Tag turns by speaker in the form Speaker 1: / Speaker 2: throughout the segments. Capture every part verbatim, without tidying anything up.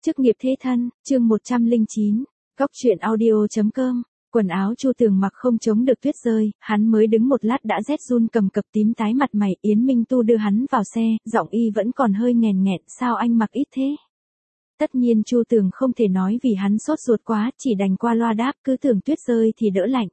Speaker 1: Chức nghiệp thế thân, chương một trăm lẻ chín, Góc truyện audio chấm com. Quần áo Chu Tường mặc không chống được tuyết rơi, hắn mới đứng một lát đã rét run cầm cập tím tái mặt mày. Yến Minh Tu đưa hắn vào xe, giọng y vẫn còn hơi nghèn nghẹn, sao anh mặc ít thế? Tất nhiên Chu Tường không thể nói vì hắn sốt ruột quá, chỉ đành qua loa đáp, cứ tưởng tuyết rơi thì đỡ lạnh.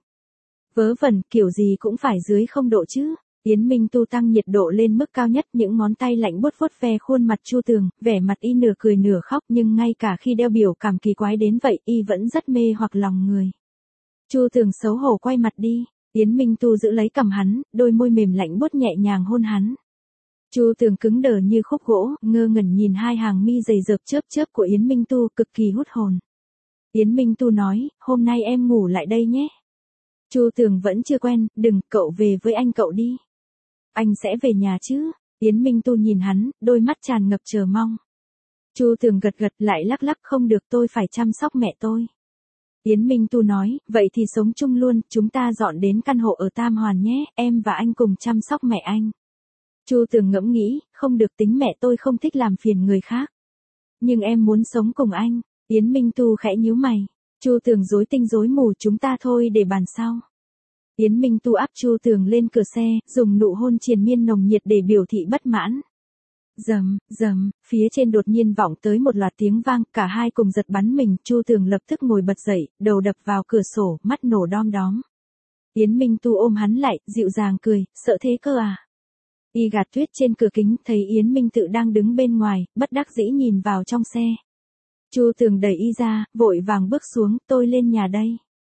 Speaker 1: Vớ vẩn, kiểu gì cũng phải dưới không độ chứ. Yến Minh Tu tăng nhiệt độ lên mức cao nhất, những ngón tay lạnh buốt vuốt ve khuôn mặt Chu Tường, vẻ mặt y nửa cười nửa khóc, nhưng ngay cả khi đeo biểu cảm kỳ quái đến vậy, y vẫn rất mê hoặc lòng người. Chu Tường xấu hổ quay mặt đi, Yến Minh Tu giữ lấy cằm hắn, đôi môi mềm lạnh buốt nhẹ nhàng hôn hắn. Chu Tường cứng đờ như khúc gỗ, ngơ ngẩn nhìn hai hàng mi dày dợp chớp chớp của Yến Minh Tu, cực kỳ hút hồn. Yến Minh Tu nói, hôm nay em ngủ lại đây nhé. Chu Tường vẫn chưa quen, đừng, cậu về với anh cậu đi. Anh sẽ về nhà chứ? Yến Minh Tu nhìn hắn, đôi mắt tràn ngập chờ mong. Chu Tường gật gật lại lắc lắc, không được, tôi phải chăm sóc mẹ tôi. Yến Minh Tu nói, vậy thì sống chung luôn, chúng ta dọn đến căn hộ ở Tam Hoàn nhé, em và anh cùng chăm sóc mẹ anh. Chu Tường ngẫm nghĩ, không được, tính mẹ tôi không thích làm phiền người khác. Nhưng em muốn sống cùng anh. Yến Minh Tu khẽ nhíu mày. Chu Tường rối tinh rối mù, chúng ta thôi để bàn sau. Yến Minh Tu áp Chu Tường lên cửa xe, dùng nụ hôn triền miên nồng nhiệt để biểu thị bất mãn. Rầm, rầm, phía trên đột nhiên vọng tới một loạt tiếng vang, cả hai cùng giật bắn mình, Chu Tường lập tức ngồi bật dậy, đầu đập vào cửa sổ, mắt nổ đom đóm. Yến Minh Tu ôm hắn lại, dịu dàng cười, sợ thế cơ à? Y gạt tuyết trên cửa kính, thấy Yến Minh Tự đang đứng bên ngoài, bất đắc dĩ nhìn vào trong xe. Chu Tường đẩy y ra, vội vàng bước xuống, tôi lên nhà đây.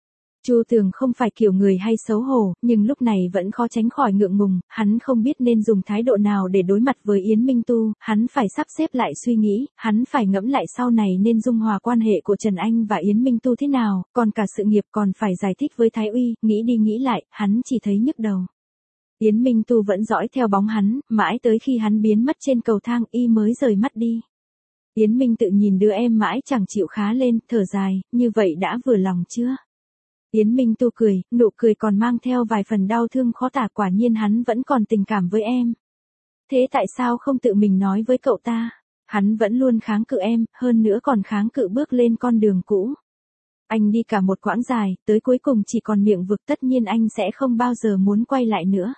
Speaker 1: Chu Tường không phải kiểu người hay xấu hổ, nhưng lúc này vẫn khó tránh khỏi ngượng ngùng, hắn không biết nên dùng thái độ nào để đối mặt với Yến Minh Tu, hắn phải sắp xếp lại suy nghĩ, hắn phải ngẫm lại sau này nên dung hòa quan hệ của Trần Anh và Yến Minh Tu thế nào, còn cả sự nghiệp còn phải giải thích với Thái Uy, nghĩ đi nghĩ lại, hắn chỉ thấy nhức đầu. Yến Minh Tu vẫn dõi theo bóng hắn, mãi tới khi hắn biến mất trên cầu thang y mới rời mắt đi. Yến Minh Tự nhìn đứa em mãi chẳng chịu khá lên, thở dài, như vậy đã vừa lòng chưa? Yến Minh Tu cười, nụ cười còn mang theo vài phần đau thương khó tả, quả nhiên hắn vẫn còn tình cảm với em. Thế tại sao không tự mình nói với cậu ta? Hắn vẫn luôn kháng cự em, hơn nữa còn kháng cự bước lên con đường cũ. Anh đi cả một quãng dài, tới cuối cùng chỉ còn miệng vực, tất nhiên anh sẽ không bao giờ muốn quay lại nữa.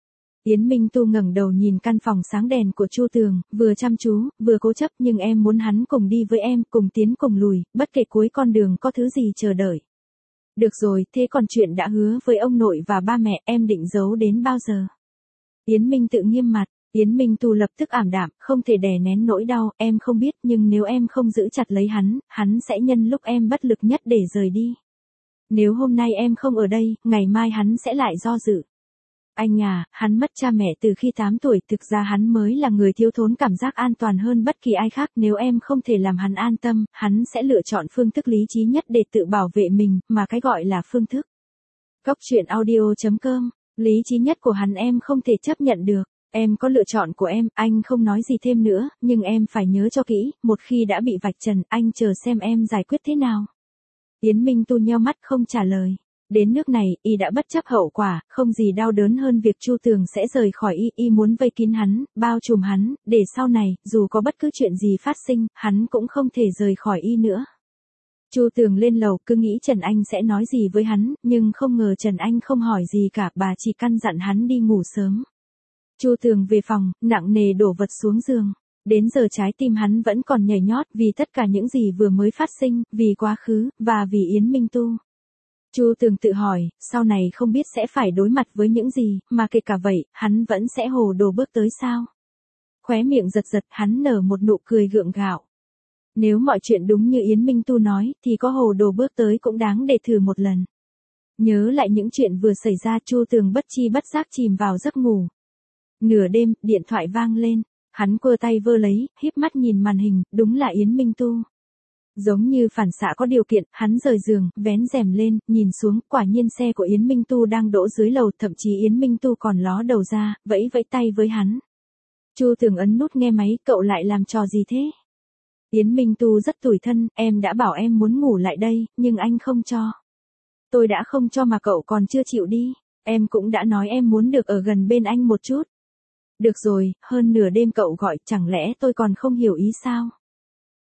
Speaker 1: Yến Minh Tu ngẩng đầu nhìn căn phòng sáng đèn của Chu Tường, vừa chăm chú, vừa cố chấp, nhưng em muốn hắn cùng đi với em, cùng tiến cùng lùi, bất kể cuối con đường có thứ gì chờ đợi. Được rồi, thế còn chuyện đã hứa với ông nội và ba mẹ, em định giấu đến bao giờ? Yến Minh Tự nghiêm mặt, Yến Minh Tu lập tức ảm đạm, không thể đè nén nỗi đau, em không biết, nhưng nếu em không giữ chặt lấy hắn, hắn sẽ nhân lúc em bất lực nhất để rời đi. Nếu hôm nay em không ở đây, ngày mai hắn sẽ lại do dự. Anh à, hắn mất cha mẹ từ khi tám tuổi, thực ra hắn mới là người thiếu thốn cảm giác an toàn hơn bất kỳ ai khác, nếu em không thể làm hắn an tâm, hắn sẽ lựa chọn phương thức lý trí nhất để tự bảo vệ mình, mà cái gọi là phương thức. Góc truyện audio chấm com, lý trí nhất của hắn em không thể chấp nhận được, em có lựa chọn của em, anh không nói gì thêm nữa, nhưng em phải nhớ cho kỹ, một khi đã bị vạch trần, anh chờ xem em giải quyết thế nào. Yến Minh Tu nheo mắt không trả lời. Đến nước này, y đã bất chấp hậu quả, không gì đau đớn hơn việc Chu Tường sẽ rời khỏi y, y muốn vây kín hắn, bao trùm hắn, để sau này, dù có bất cứ chuyện gì phát sinh, hắn cũng không thể rời khỏi y nữa. Chu Tường lên lầu, cứ nghĩ Trần Anh sẽ nói gì với hắn, nhưng không ngờ Trần Anh không hỏi gì cả, bà chỉ căn dặn hắn đi ngủ sớm. Chu Tường về phòng, nặng nề đổ vật xuống giường. Đến giờ trái tim hắn vẫn còn nhảy nhót vì tất cả những gì vừa mới phát sinh, vì quá khứ, và vì Yến Minh Tu. Chu Tường tự hỏi, sau này không biết sẽ phải đối mặt với những gì, mà kể cả vậy, hắn vẫn sẽ hồ đồ bước tới sao? Khóe miệng giật giật, hắn nở một nụ cười gượng gạo. Nếu mọi chuyện đúng như Yến Minh Tu nói, thì có hồ đồ bước tới cũng đáng để thử một lần. Nhớ lại những chuyện vừa xảy ra, Chu Tường bất chi bất giác chìm vào giấc ngủ. Nửa đêm, điện thoại vang lên, hắn quơ tay vơ lấy, híp mắt nhìn màn hình, đúng là Yến Minh Tu. Giống như phản xạ có điều kiện, hắn rời giường, vén rèm lên, nhìn xuống, quả nhiên xe của Yến Minh Tu đang đỗ dưới lầu, thậm chí Yến Minh Tu còn ló đầu ra, vẫy vẫy tay với hắn. Chu Tường ấn nút nghe máy, cậu lại làm trò gì thế? Yến Minh Tu rất tủi thân, em đã bảo em muốn ngủ lại đây, nhưng anh không cho. Tôi đã không cho mà cậu còn chưa chịu đi, em cũng đã nói em muốn được ở gần bên anh một chút. Được rồi, hơn nửa đêm cậu gọi, chẳng lẽ tôi còn không hiểu ý sao?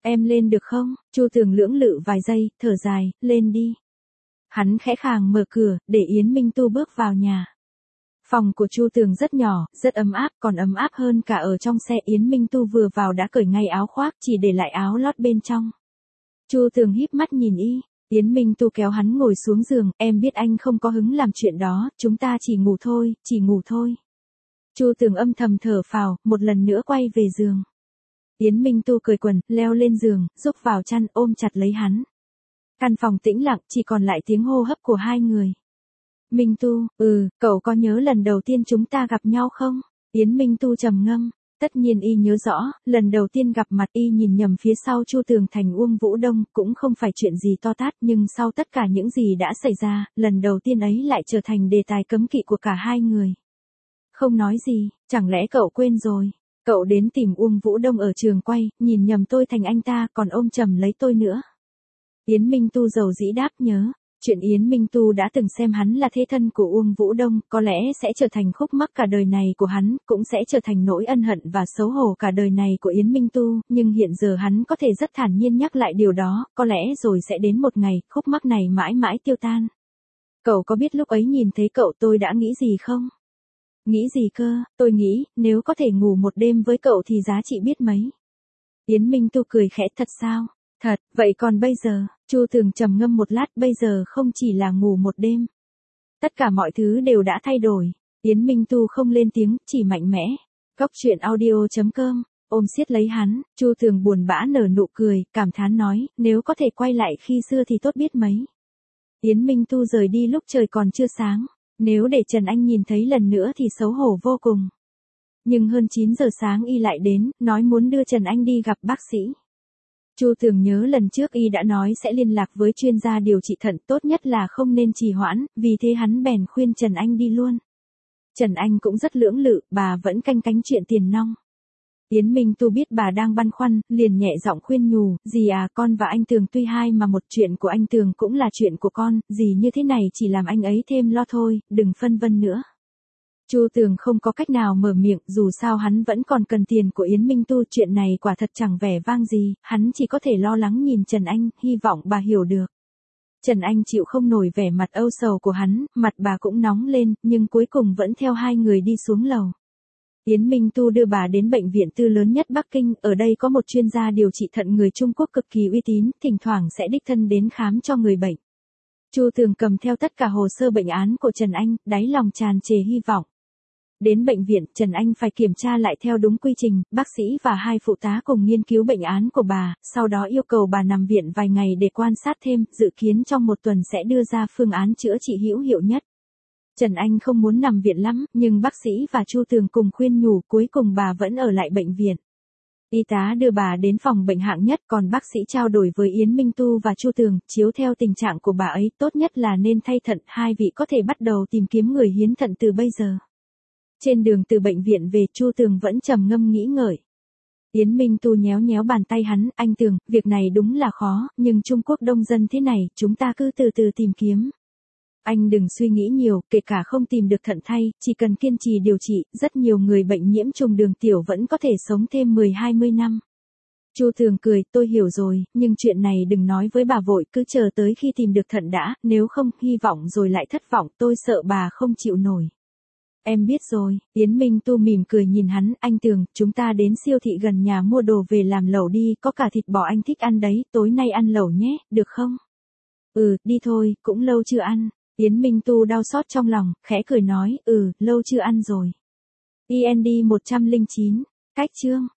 Speaker 1: Em lên được không? Chu Tường lưỡng lự vài giây, thở dài, lên đi. Hắn khẽ khàng mở cửa, để Yến Minh Tu bước vào nhà. Phòng của Chu Tường rất nhỏ, rất ấm áp, còn ấm áp hơn cả ở trong xe. Yến Minh Tu vừa vào đã cởi ngay áo khoác, chỉ để lại áo lót bên trong. Chu Tường híp mắt nhìn y, Yến Minh Tu kéo hắn ngồi xuống giường, em biết anh không có hứng làm chuyện đó, chúng ta chỉ ngủ thôi, chỉ ngủ thôi. Chu Tường âm thầm thở phào, một lần nữa quay về giường. Yến Minh Tu cởi quần, leo lên giường, rúc vào chăn, ôm chặt lấy hắn. Căn phòng tĩnh lặng, chỉ còn lại tiếng hô hấp của hai người. Minh Tu, ừ, cậu có nhớ lần đầu tiên chúng ta gặp nhau không? Yến Minh Tu trầm ngâm, tất nhiên y nhớ rõ, lần đầu tiên gặp mặt y nhìn nhầm phía sau Chu Tường thành Uông Vũ Đông, cũng không phải chuyện gì to tát, nhưng sau tất cả những gì đã xảy ra, lần đầu tiên ấy lại trở thành đề tài cấm kỵ của cả hai người. Không nói gì, chẳng lẽ cậu quên rồi? Cậu đến tìm Uông Vũ Đông ở trường quay, nhìn nhầm tôi thành anh ta, còn ôm chầm lấy tôi nữa. Yến Minh Tu dầu dĩ đáp nhớ. Chuyện Yến Minh Tu đã từng xem hắn là thế thân của Uông Vũ Đông, có lẽ sẽ trở thành khúc mắc cả đời này của hắn, cũng sẽ trở thành nỗi ân hận và xấu hổ cả đời này của Yến Minh Tu, nhưng hiện giờ hắn có thể rất thản nhiên nhắc lại điều đó, có lẽ rồi sẽ đến một ngày, khúc mắc này mãi mãi tiêu tan. Cậu có biết lúc ấy nhìn thấy cậu tôi đã nghĩ gì không? Nghĩ gì cơ? Tôi nghĩ, nếu có thể ngủ một đêm với cậu thì giá trị biết mấy. Yến Minh Tu cười khẽ, thật sao? Thật, vậy còn bây giờ? Chu Tường trầm ngâm một lát, bây giờ không chỉ là ngủ một đêm. Tất cả mọi thứ đều đã thay đổi. Yến Minh Tu không lên tiếng, chỉ mạnh mẽ. Góc truyện audio chấm com, ôm siết lấy hắn, Chu Tường buồn bã nở nụ cười, cảm thán nói, nếu có thể quay lại khi xưa thì tốt biết mấy. Yến Minh Tu rời đi lúc trời còn chưa sáng, nếu để Trần Anh nhìn thấy lần nữa thì xấu hổ vô cùng. Nhưng hơn chín giờ sáng y lại đến, nói muốn đưa Trần Anh đi gặp bác sĩ. Chu Tường nhớ lần trước y đã nói sẽ liên lạc với chuyên gia điều trị thận, tốt nhất là không nên trì hoãn, vì thế hắn bèn khuyên Trần Anh đi luôn. Trần Anh cũng rất lưỡng lự, bà vẫn canh cánh chuyện tiền nong. Yến Minh Tu biết bà đang băn khoăn, liền nhẹ giọng khuyên nhủ, dì à, con và anh Tường tuy hai mà một, chuyện của anh Tường cũng là chuyện của con, dì như thế này chỉ làm anh ấy thêm lo thôi, đừng phân vân nữa. Chu Tường không có cách nào mở miệng, dù sao hắn vẫn còn cần tiền của Yến Minh Tu, chuyện này quả thật chẳng vẻ vang gì, hắn chỉ có thể lo lắng nhìn Trần Anh, hy vọng bà hiểu được. Trần Anh chịu không nổi vẻ mặt âu sầu của hắn, mặt bà cũng nóng lên, nhưng cuối cùng vẫn theo hai người đi xuống lầu. Yến Minh Tu đưa bà đến bệnh viện tư lớn nhất Bắc Kinh, ở đây có một chuyên gia điều trị thận người Trung Quốc cực kỳ uy tín, thỉnh thoảng sẽ đích thân đến khám cho người bệnh. Chu Tường cầm theo tất cả hồ sơ bệnh án của Trần Anh, đáy lòng tràn trề hy vọng. Đến bệnh viện, Trần Anh phải kiểm tra lại theo đúng quy trình, bác sĩ và hai phụ tá cùng nghiên cứu bệnh án của bà, sau đó yêu cầu bà nằm viện vài ngày để quan sát thêm, dự kiến trong một tuần sẽ đưa ra phương án chữa trị hữu hiệu nhất. Trần Anh không muốn nằm viện lắm, nhưng bác sĩ và Chu Tường cùng khuyên nhủ, cuối cùng bà vẫn ở lại bệnh viện. Y tá đưa bà đến phòng bệnh hạng nhất, còn bác sĩ trao đổi với Yến Minh Tu và Chu Tường, chiếu theo tình trạng của bà ấy, tốt nhất là nên thay thận, hai vị có thể bắt đầu tìm kiếm người hiến thận từ bây giờ. Trên đường từ bệnh viện về, Chu Tường vẫn trầm ngâm nghĩ ngợi. Yến Minh Tu nhéo nhéo bàn tay hắn, anh Tường, việc này đúng là khó, nhưng Trung Quốc đông dân thế này, chúng ta cứ từ từ tìm kiếm. Anh đừng suy nghĩ nhiều, kể cả không tìm được thận thay, chỉ cần kiên trì điều trị, rất nhiều người bệnh nhiễm trùng đường tiểu vẫn có thể sống thêm mười hai mươi năm. Chu Tường cười, tôi hiểu rồi, nhưng chuyện này đừng nói với bà vội, cứ chờ tới khi tìm được thận đã, nếu không, hy vọng rồi lại thất vọng, tôi sợ bà không chịu nổi. Em biết rồi, Yến Minh Tu mỉm cười nhìn hắn, anh Tường, chúng ta đến siêu thị gần nhà mua đồ về làm lẩu đi, có cả thịt bò anh thích ăn đấy, tối nay ăn lẩu nhé, được không? Ừ, đi thôi, cũng lâu chưa ăn. Yến Minh Tu đau xót trong lòng, khẽ cười nói, ừ, lâu chưa ăn rồi. i en đê một trăm lẻ chín, cách chương.